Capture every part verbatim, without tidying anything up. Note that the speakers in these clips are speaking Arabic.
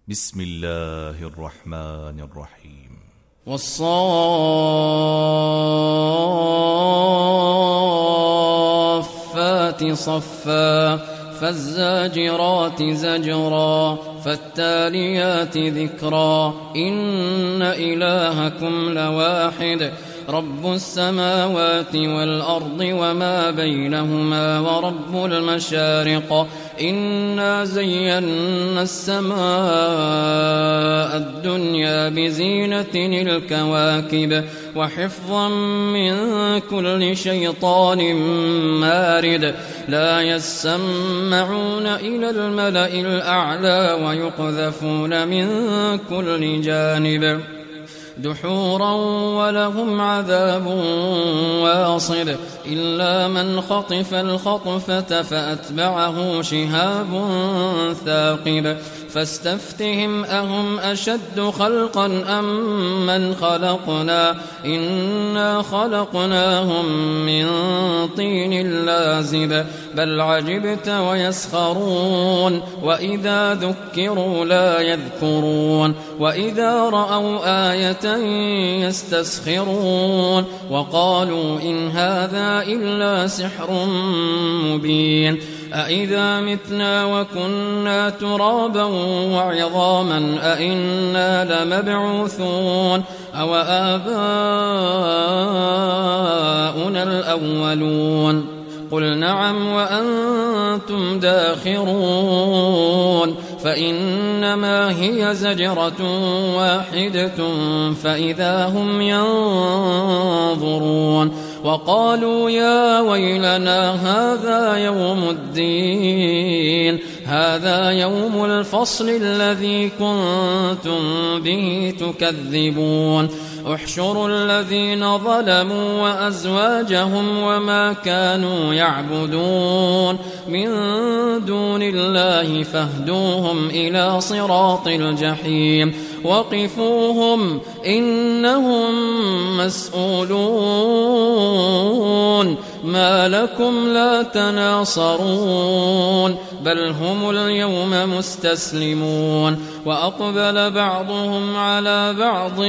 بسم الله الرحمن الرحيم. والصافات صفا فالزاجرات زجرا فالتاليات ذكرا إن إلهكم لواحد رب السماوات والأرض وما بينهما ورب المشارق إنا زينا السماء الدنيا بزينة الكواكب وحفظا من كل شيطان مارد لا يسمعون إلى الملأ الأعلى ويقذفون من كل جانب دحورا ولهم عذاب واصب إلا من خطف الخطفة فأتبعه شهاب ثاقب فاستفتهم أهم أشد خلقا أم من خلقنا إنا خلقناهم من طين لازب بل عجبت ويسخرون وإذا ذكروا لا يذكرون وإذا رأوا آية يستسخرون وقالوا إن هذا إلا سحر مبين أإذا متنا وكنا ترابا وعظاما أإنا لمبعوثون أو آباؤنا الأولون قل نعم وأنتم داخرون فإنما هي زجرة واحدة فإذا هم ينظرون وقالوا يا ويلنا هذا يوم الدين هذا يوم الفصل الذي كنتم به تكذبون احشروا الذين ظلموا وأزواجهم وما كانوا يعبدون من دون الله فاهدوهم إلى صراط الجحيم وقفوهم إنهم مسؤولون ما لكم لا تناصرون بل هم اليوم مستسلمون وأقبل بعضهم على بعض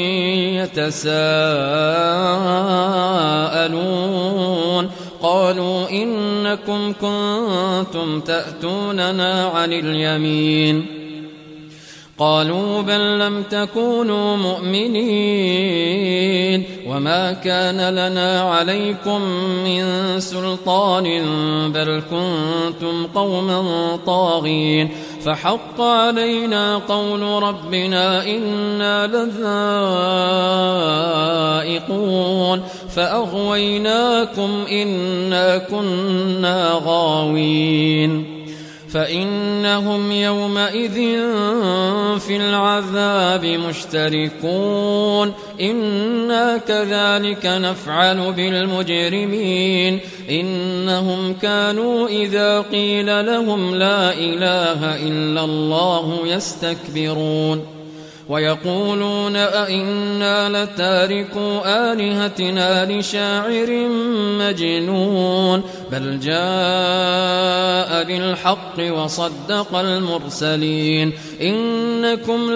يتساءلون قالوا إنكم كنتم تأتوننا عن اليمين قالوا بل لم تكونوا مؤمنين وما كان لنا عليكم من سلطان بل كنتم قوما طاغين فحق علينا قول ربنا إنا لذائقون فأغويناكم إنا كنا غاوين فإنهم يومئذ في العذاب مشتركون إنا كذلك نفعل بالمجرمين إنهم كانوا إذا قيل لهم لا إله إلا الله يستكبرون ويقولون أئنا لتاركوا آلهتنا لشاعر مجنون بل جاء بالحق وصدق المرسلين إنكم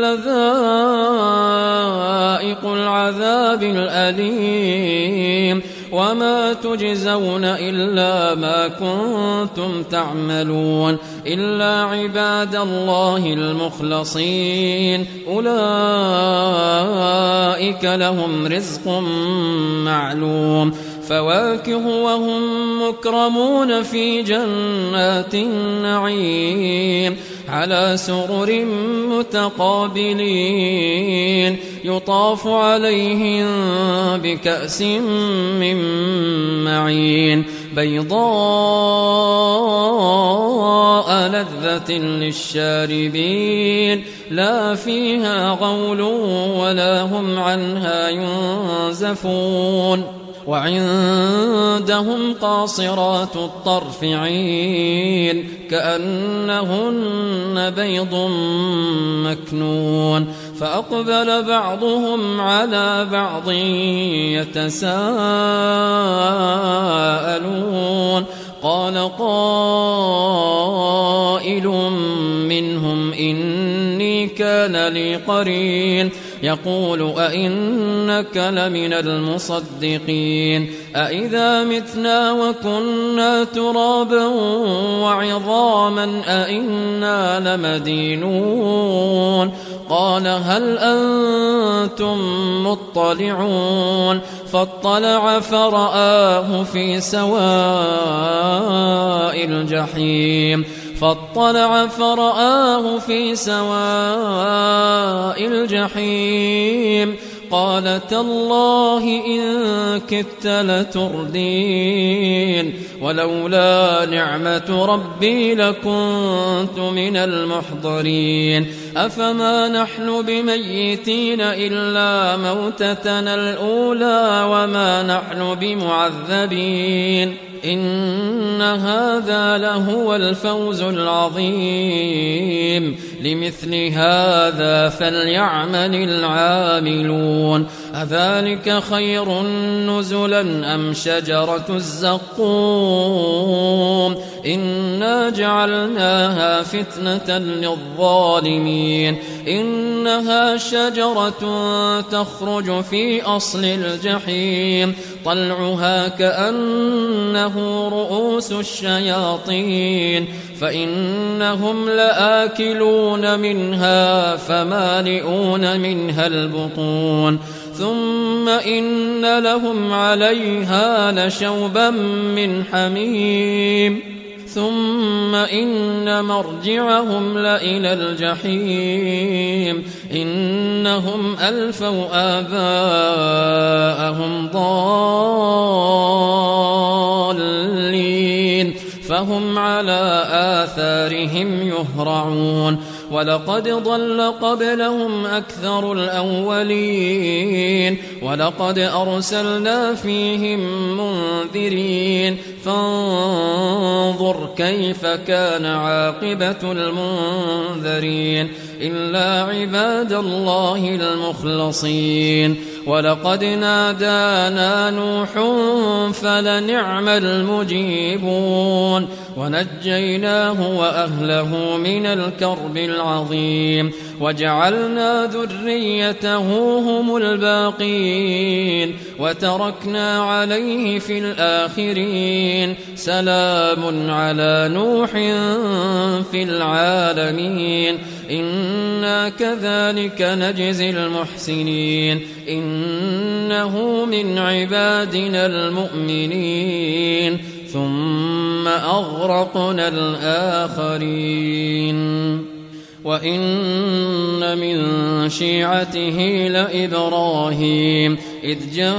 لذائق العذاب الأليم وما تجزون إلا ما كنتم تعملون إلا عباد الله المخلصين أولئك لهم رزق معلوم فواكه وهم مكرمون في جنات النعيم على سرر متقابلين يطاف عليهم بكأس من معين بيضاء لذة للشاربين لا فيها غول ولا هم عنها ينزفون وعندهم قاصرات الطرف عين كأنهن بيض مكنون فأقبل بعضهم على بعض يتساءلون قال قائل منهم إني إني كان لي قرين يقول أئنك لمن المصدقين أئذا متنا وكنا ترابا وعظاما أئنا لمدينون قال هل أنتم مطلعون فاطلع فرآه في سواء الجحيم فاطلع فرآه في سواء الجحيم قال تالله إن كدت لتردين ولولا نعمة ربي لكنت من المحضرين أفما نحن بميتين إلا موتتنا الأولى وما نحن بمعذبين إن هذا لهو الفوز العظيم لمثل هذا فليعمل العاملون أذلك خير نزلا أم شجرة الزقوم إنا جعلناها فتنة للظالمين إنها شجرة تخرج في أصل الجحيم طلعها كأنه رؤوس الشياطين فإنهم لآكلون منها فمالئون منها البطون ثم إن لهم عليها لشوبا من حميم ثم إن مرجعهم لإلى الجحيم إنهم ألفوا آباءهم ضالين فهم على آثارهم يهرعون ولقد ضل قبلهم أكثر الأولين ولقد أرسلنا فيهم منذرين فانظر كيف كان عاقبة المنذرين إلا عباد الله المخلصين ولقد نادانا نوح فلنعم المجيبون ونجيناه وأهله من الكرب العظيم وجعلنا ذريته هم الباقين وتركنا عليه في الآخرين سلام على نوح في العالمين إنا كذلك نجزي المحسنين إنه من عبادنا المؤمنين ثم أغرقنا الآخرين وإن من شيعته لإبراهيم إذ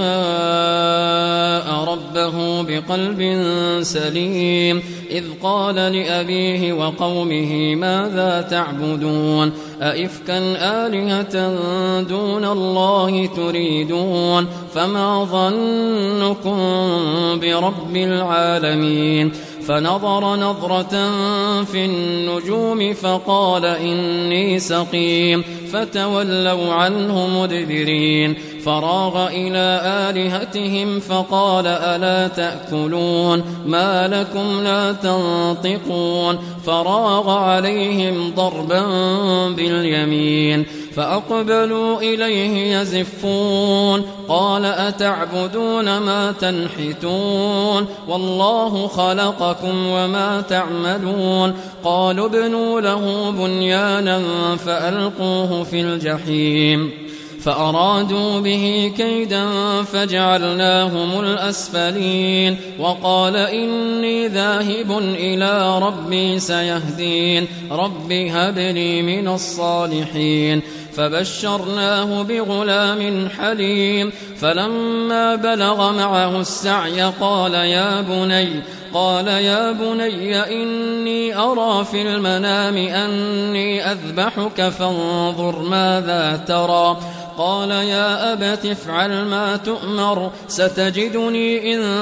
جاء ربه بقلب سليم إذ قال لأبيه وقومه ماذا تعبدون أئفكا آلهة دون الله تريدون فما ظنكم برب العالمين فنظر نظرة في النجوم فقال إني سقيم فتولوا عنه مدبرين فراغ إلى آلهتهم فقال ألا تأكلون ما لكم لا تنطقون فراغ عليهم ضربا باليمين فأقبلوا إليه يزفون قال أتعبدون ما تنحتون والله خلقكم وما تعملون قالوا ابنوا له بنيانا فألقوه في الجحيم فأرادوا به كيدا فجعلناهم الأسفلين وقال إني ذاهب إلى ربي سيهدين رب هب لي من الصالحين فبشرناه بغلام حليم فلما بلغ معه السعي قال يا بني قال يا بني إني أرى في المنام أني أذبحك فانظر ماذا ترى قال يا أبت افعل ما تؤمر ستجدني إن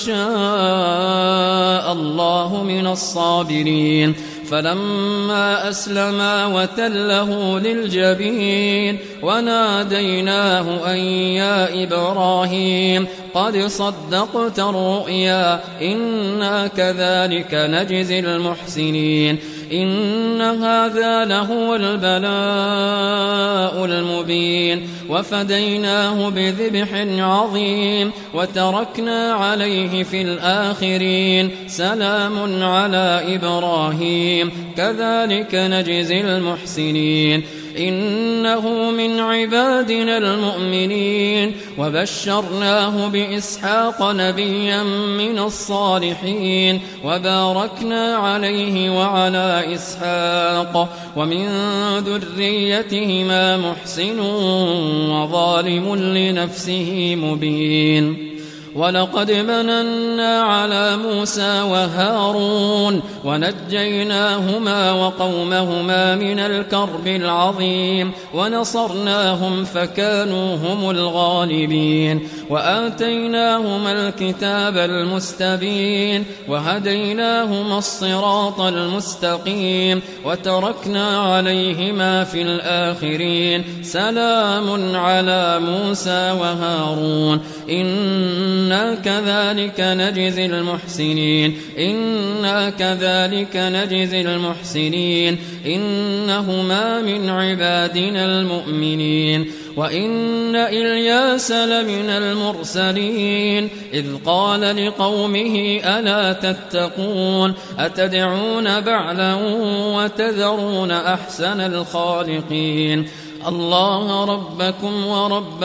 شاء الله من الصابرين فلما أسلما وتله للجبين وناديناه أن يا إبراهيم قد صدقت الرؤيا إنا كذلك نجزي المحسنين إن هذا لهو البلاء المبين وفديناه بذبح عظيم وتركنا عليه في الآخرين سلام على إبراهيم كذلك نجزي المحسنين إنه من عبادنا المؤمنين وبشرناه بإسحاق نبيا من الصالحين وباركنا عليه وعلى إسحاق ومن ذريتهما محسن وظالم لنفسه مبين ولقد مننا على موسى وهارون ونجيناهما وقومهما من الكرب العظيم ونصرناهم فكانوا هم الغالبين وآتيناهما الكتاب المستبين وهديناهما الصراط المستقيم وتركنا عليهما في الآخرين سلام على موسى وهارون إنا كذلك نجزي المحسنين إنا كذلك نجزي المحسنين إنهما من عبادنا المؤمنين وإن إلياس لمن المرسلين إذ قال لقومه ألا تتقون أتدعون بعلا وتذرون أحسن الخالقين الله ربكم ورب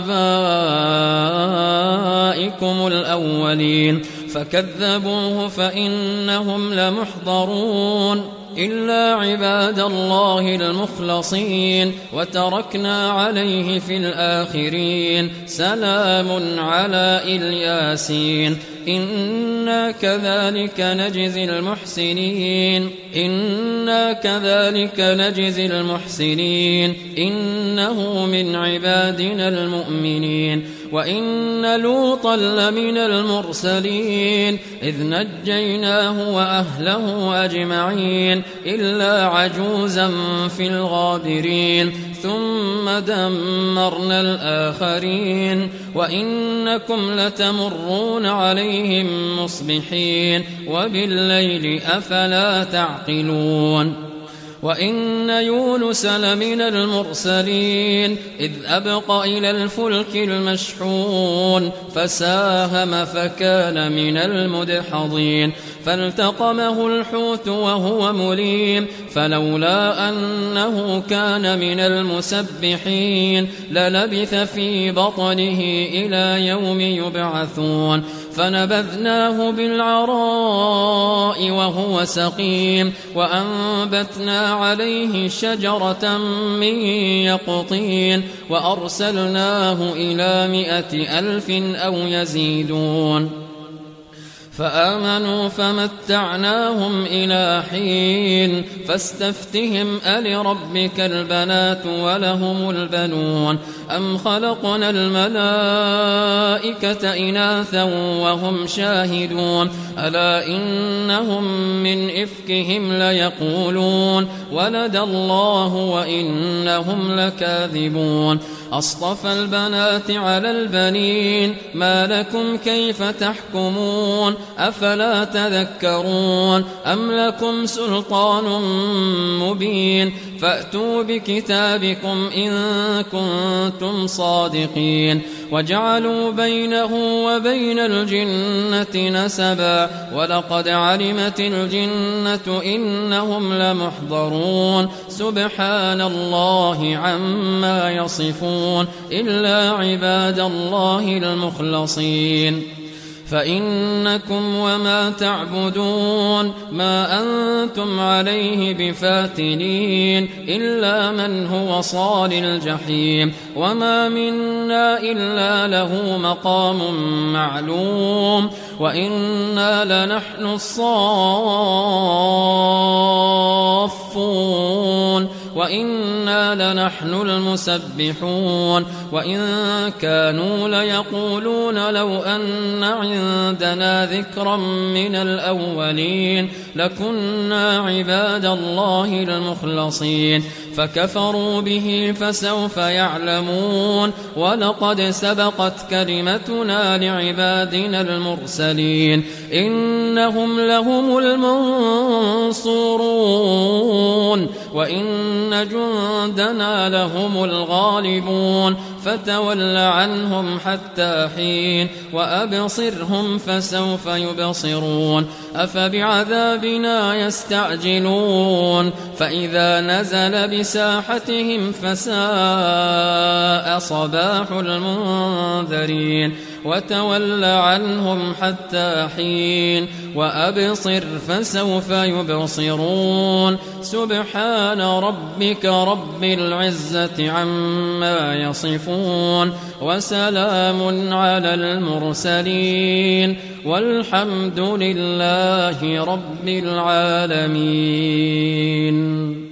آبائكم الأولين فكذبوه فإنهم لمحضرون إلا عباد الله المخلصين وتركنا عليه في الآخرين سلام على الياسين إنا كذلك نجزي المحسنين إنا كذلك نجزي المحسنين إنه من عبادنا المؤمنين وإن لوطا لمن المرسلين إذ نجيناه وأهله أجمعين إلا عجوزا في الغابرين ثم دمرنا الآخرين وإنكم لتمرون عليهم مصبحين وبالليل أفلا تعقلون وإن يونس لمن المرسلين إذ أبق إلى الفلك المشحون فساهم فكان من المدحضين فالتقمه الحوت وهو مليم فلولا أنه كان من المسبحين للبث في بطنه إلى يوم يبعثون فنبذناه بالعراء وهو سقيم وأنبتنا عليه شجرة من يقطين وأرسلناه إلى مائة ألف أو يزيدون فآمنوا فمتعناهم إلى حين فاستفتهم ألربك البنات ولهم البنون أم خلقنا الملائكة إناثا وهم شاهدون ألا إنهم من إفكهم ليقولون ولد الله وإنهم لكاذبون أصطفى البنات على البنين ما لكم كيف تحكمون أفلا تذكرون أم لكم سلطان مبين فأتوا بكتابكم إن كنتم صادقين وجعلوا بينه وبين الجنة نسبا ولقد علمت الجنة إنهم لمحضرون سبحان الله عما يصفون إلا عباد الله المخلصين فإنكم وما تعبدون ما أنتم عليه بفاتنين إلا من هو صال الجحيم وما منا إلا له مقام معلوم وإنا لنحن الصافون وإنا لنحن المسبحون وإن كانوا ليقولون لو أن عندنا ذكرا من الأولين لكنا عباد الله المخلصين فكفروا به فسوف يعلمون ولقد سبقت كلمتنا لعبادنا المرسلين إنهم لهم المنصورون وإن جندنا لهم الغالبون فتول عنهم حتى حين وأبصرهم فسوف يبصرون أفبعذابنا يستعجلون فإذا نزل بساحتهم فساء صباح المنذرين وتول عنهم حتى حين وأبصر فسوف يبصرون سبحان ربك رب العزة عما يصفون وسلام على المرسلين والحمد لله رب العالمين.